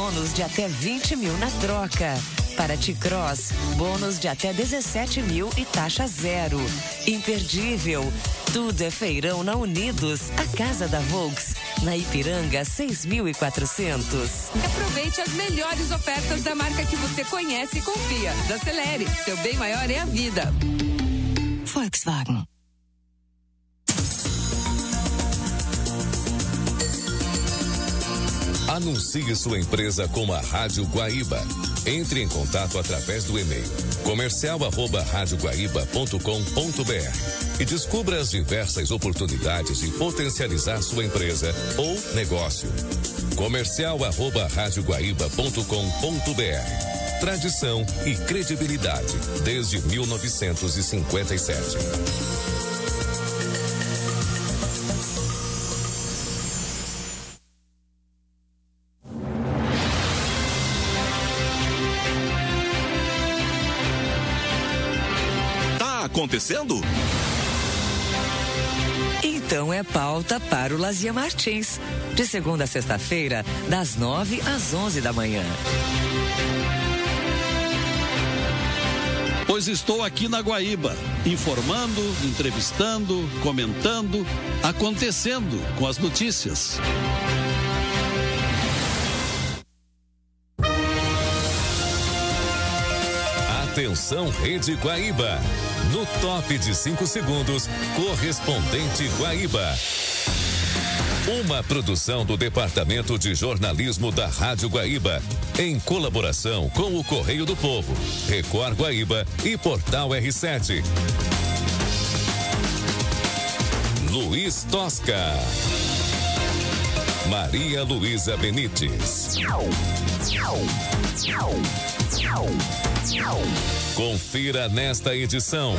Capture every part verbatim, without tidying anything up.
bônus de até vinte mil na troca. Para T-Cross, bônus de até dezessete mil e taxa zero. Imperdível. Tudo é feirão na Unidos, a casa da Volks. Na Ipiranga, seis mil e quatrocentos. Aproveite as melhores ofertas da marca que você conhece e confia. Acelere, seu bem maior é a vida. Volkswagen. Anuncie sua empresa com a Rádio Guaíba. Entre em contato através do e-mail comercial arroba rádio guaíba ponto com ponto br e descubra as diversas oportunidades de potencializar sua empresa ou negócio. comercial arroba rádio guaíba ponto com ponto br. Tradição e credibilidade desde mil novecentos e cinquenta e sete. Acontecendo? Então é pauta para o Lazia Martins. De segunda a sexta-feira, das nove às onze da manhã. Pois estou aqui na Guaíba, informando, entrevistando, comentando, acontecendo com as notícias. Atenção, Rede Guaíba. No top de cinco segundos, correspondente Guaíba. Uma produção do Departamento de Jornalismo da Rádio Guaíba, em colaboração com o Correio do Povo, Record Guaíba e Portal R sete. Luiz Tosca. Maria Luísa Benites. Confira nesta edição.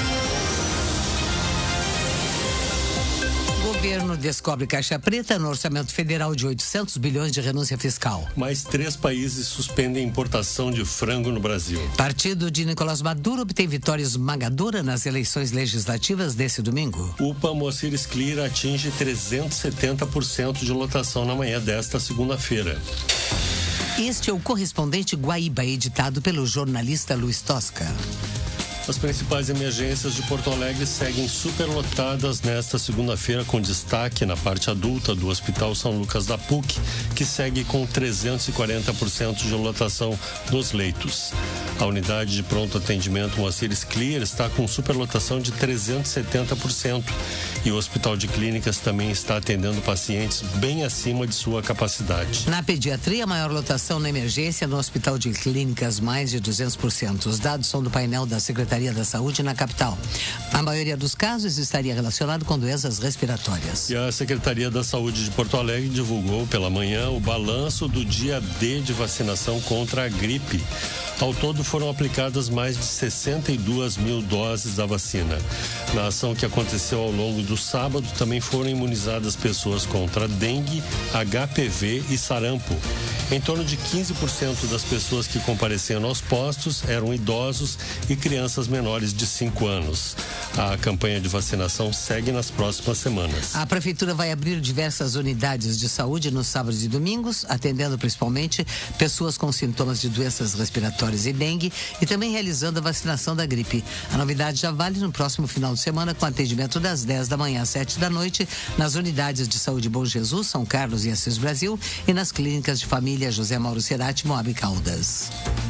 Governo descobre caixa preta no orçamento federal de oitocentos bilhões de renúncia fiscal. Mais três países suspendem a importação de frango no Brasil. Partido de Nicolás Maduro obtém vitória esmagadora nas eleições legislativas desse domingo. U P A Moacir Sclir atinge trezentos e setenta por cento de lotação na manhã desta segunda-feira. Este é o correspondente Guaíba, editado pelo jornalista Luiz Tosca. As principais emergências de Porto Alegre seguem superlotadas nesta segunda-feira, com destaque na parte adulta do Hospital São Lucas da P U C, que segue com trezentos e quarenta por cento de lotação nos leitos. A unidade de pronto atendimento Moacir Sclir está com superlotação de trezentos e setenta por cento e o Hospital de Clínicas também está atendendo pacientes bem acima de sua capacidade. Na pediatria, a maior lotação na emergência no Hospital de Clínicas, mais de duzentos por cento. Os dados são do painel da Secretaria da Saúde na capital. A maioria dos casos estaria relacionado com doenças respiratórias. E a Secretaria da Saúde de Porto Alegre divulgou pela manhã o balanço do dia D de vacinação contra a gripe. Ao todo foram aplicadas mais de sessenta e duas mil doses da vacina. Na ação que aconteceu ao longo do sábado, também foram imunizadas pessoas contra dengue, H P V e sarampo. Em torno de quinze por cento das pessoas que compareciam aos postos eram idosos e crianças menores de cinco anos. A campanha de vacinação segue nas próximas semanas. A Prefeitura vai abrir diversas unidades de saúde nos sábados e domingos, atendendo principalmente pessoas com sintomas de doenças respiratórias e dengue e também realizando a vacinação da gripe. A novidade já vale no próximo final de semana, com atendimento das dez da manhã às sete da noite nas unidades de saúde Bom Jesus, São Carlos e Assis Brasil e nas clínicas de família José Mauro Cerati, Moab Caldas.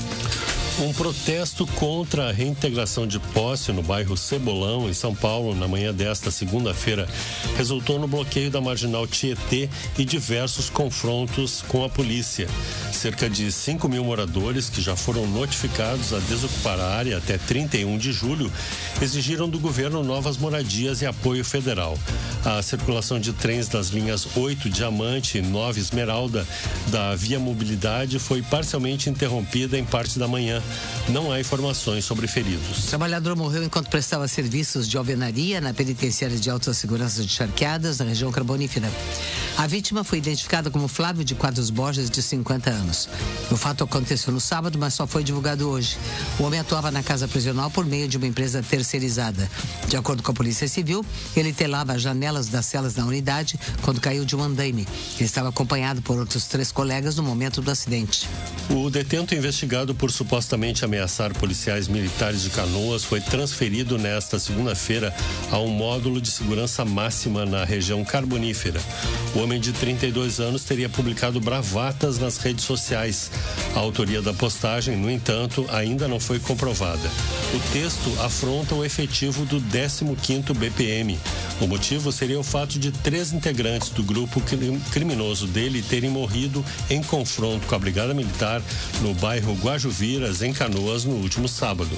Um protesto contra a reintegração de posse no bairro Cebolão, em São Paulo, na manhã desta segunda-feira, resultou no bloqueio da marginal Tietê e diversos confrontos com a polícia. Cerca de cinco mil moradores, que já foram notificados a desocupar a área até trinta e um de julho, exigiram do governo novas moradias e apoio federal. A circulação de trens das linhas oito Diamante e nove Esmeralda da Via Mobilidade foi parcialmente interrompida em parte da manhã. Não há informações sobre feridos. O trabalhador morreu enquanto prestava serviços de alvenaria na penitenciária de alta segurança de Charqueadas, na região carbonífera. A vítima foi identificada como Flávio de Quadros Borges, de cinquenta anos. O fato aconteceu no sábado, mas só foi divulgado hoje. O homem atuava na casa prisional por meio de uma empresa terceirizada. De acordo com a Polícia Civil, ele telava as janelas das celas da unidade quando caiu de um andaime. Ele estava acompanhado por outros três colegas no momento do acidente. O detento investigado por supostamente ameaçar policiais militares de Canoas foi transferido nesta segunda-feira a um módulo de segurança máxima na região carbonífera. O homem de trinta e dois anos teria publicado bravatas nas redes sociais. A autoria da postagem, no entanto, ainda não foi comprovada. O texto afronta o efetivo do décimo quinto B P M. O motivo seria o fato de três integrantes do grupo criminoso dele terem morrido em confronto com a Brigada Militar no bairro Guajuviras, em Canoas, no último sábado.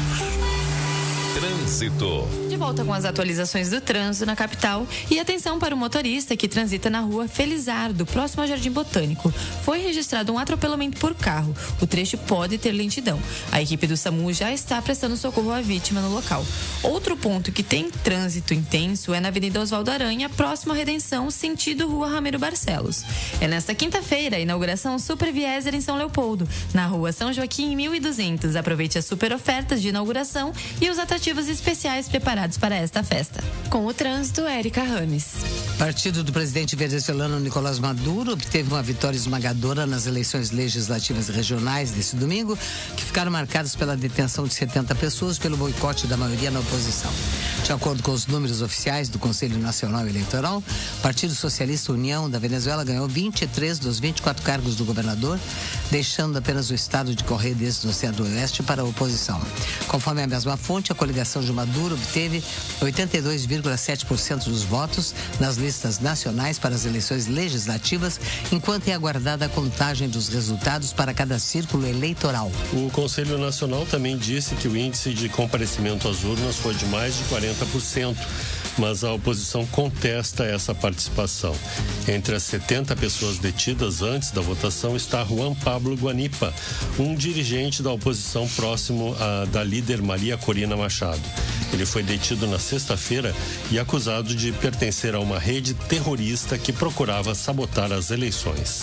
Trânsito. De volta com as atualizações do trânsito na capital e atenção para o motorista que transita na rua Felizardo, próximo ao Jardim Botânico. Foi registrado um atropelamento por carro. O trecho pode ter lentidão. A equipe do SAMU já está prestando socorro à vítima no local. Outro ponto que tem trânsito intenso é na Avenida Oswaldo Aranha, próximo à Redenção, sentido Rua Ramiro Barcelos. É nesta quinta-feira a inauguração Super Vieser em São Leopoldo, na Rua São Joaquim mil e duzentos. Aproveite as super ofertas de inauguração e os atrativos especiais preparados para esta festa. Com o trânsito, Érica Rames. Partido do presidente venezuelano Nicolás Maduro obteve uma vitória esmagadora nas eleições legislativas regionais desse domingo, que ficaram marcadas pela detenção de setenta pessoas pelo boicote da maioria na oposição. De acordo com os números oficiais do Conselho Nacional Eleitoral, o Partido Socialista União da Venezuela ganhou vinte e três dos vinte e quatro cargos do governador, deixando apenas o estado de Correios do Centro-Oeste para a oposição. Conforme a mesma fonte, a coligação de Maduro obteve oitenta e dois vírgula sete por cento dos votos nas listas nacionais para as eleições legislativas, enquanto é aguardada a contagem dos resultados para cada círculo eleitoral. O Conselho Nacional também disse que o índice de comparecimento às urnas foi de mais de quarenta por cento. Mas a oposição contesta essa participação. Entre as setenta pessoas detidas antes da votação está Juan Pablo Guanipa, um dirigente da oposição próximo à, da líder Maria Corina Machado. Ele foi detido na sexta-feira e acusado de pertencer a uma rede terrorista que procurava sabotar as eleições.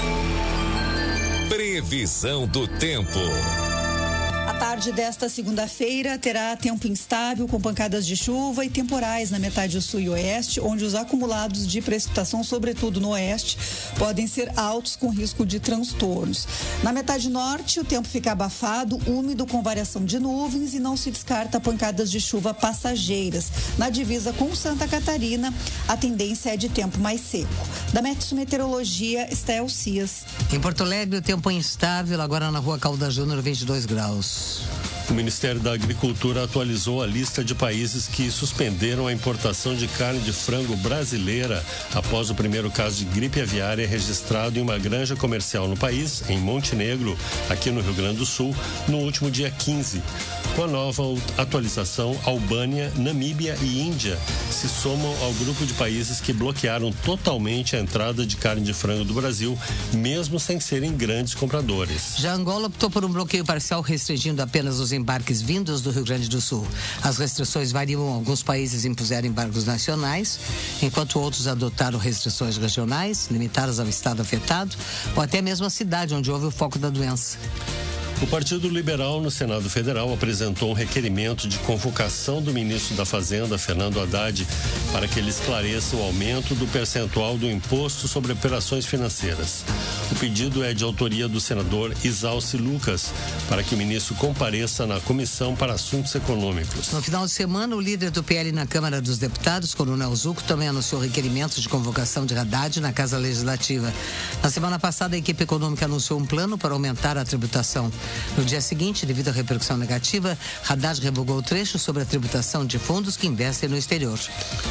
Previsão do tempo. A tarde desta segunda-feira terá tempo instável com pancadas de chuva e temporais na metade sul e oeste, onde os acumulados de precipitação, sobretudo no oeste, podem ser altos com risco de transtornos. Na metade norte, o tempo fica abafado, úmido com variação de nuvens e não se descarta pancadas de chuva passageiras. Na divisa com Santa Catarina, a tendência é de tempo mais seco. Da Metsu Meteorologia, Estel Cias. Em Porto Alegre, o tempo é instável, agora na rua Caldas Júnior, vinte e dois graus. O Ministério da Agricultura atualizou a lista de países que suspenderam a importação de carne de frango brasileira após o primeiro caso de gripe aviária registrado em uma granja comercial no país, em Montenegro, aqui no Rio Grande do Sul, no último dia quinze. Com a nova atualização, Albânia, Namíbia e Índia se somam ao grupo de países que bloquearam totalmente a entrada de carne de frango do Brasil, mesmo sem serem grandes compradores. Já Angola optou por um bloqueio parcial restringindo apenas os embarques vindos do Rio Grande do Sul. As restrições variam. Alguns países impuseram embargos nacionais, enquanto outros adotaram restrições regionais, limitadas ao estado afetado, ou até mesmo a cidade onde houve o foco da doença. O Partido Liberal no Senado Federal apresentou um requerimento de convocação do ministro da Fazenda, Fernando Haddad, para que ele esclareça o aumento do percentual do imposto sobre operações financeiras. O pedido é de autoria do senador Isalci Lucas, para que o ministro compareça na Comissão para Assuntos Econômicos. No final de semana, o líder do P L na Câmara dos Deputados, Coronel Zucco, também anunciou requerimentos de convocação de Haddad na Casa Legislativa. Na semana passada, a equipe econômica anunciou um plano para aumentar a tributação. No dia seguinte, devido à repercussão negativa, Haddad revogou o trecho sobre a tributação de fundos que investem no exterior.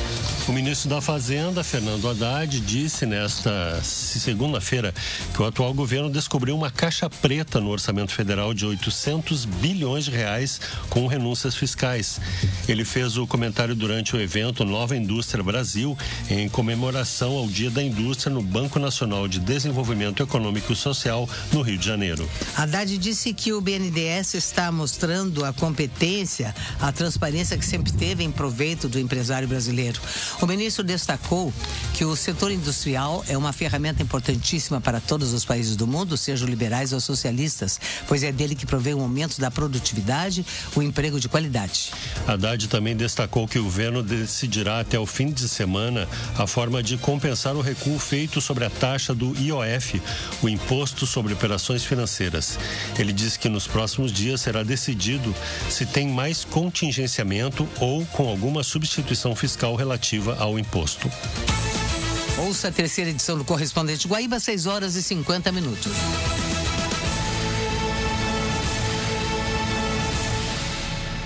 O ministro da Fazenda, Fernando Haddad, disse nesta segunda-feira que o atual governo descobriu uma caixa preta no orçamento federal de oitocentos bilhões de reais com renúncias fiscais. Ele fez o comentário durante o evento Nova Indústria Brasil, em comemoração ao Dia da Indústria no Banco Nacional de Desenvolvimento Econômico e Social, no Rio de Janeiro. Haddad disse que o B N D E S está mostrando a competência, a transparência que sempre teve em proveito do empresário brasileiro. O ministro destacou que o setor industrial é uma ferramenta importantíssima para todos os países do mundo, sejam liberais ou socialistas, pois é dele que provém o aumento da produtividade, o emprego de qualidade. Haddad também destacou que o governo decidirá até o fim de semana a forma de compensar o recuo feito sobre a taxa do I O F, o Imposto sobre Operações Financeiras. Ele disse que nos próximos dias será decidido se tem mais contingenciamento ou com alguma substituição fiscal relativa ao imposto. Ouça a terceira edição do Correspondente Guaíba, seis horas e cinquenta minutos.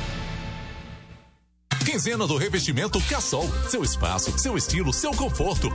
Quinzena do revestimento Cassol. Seu espaço, seu estilo, seu conforto.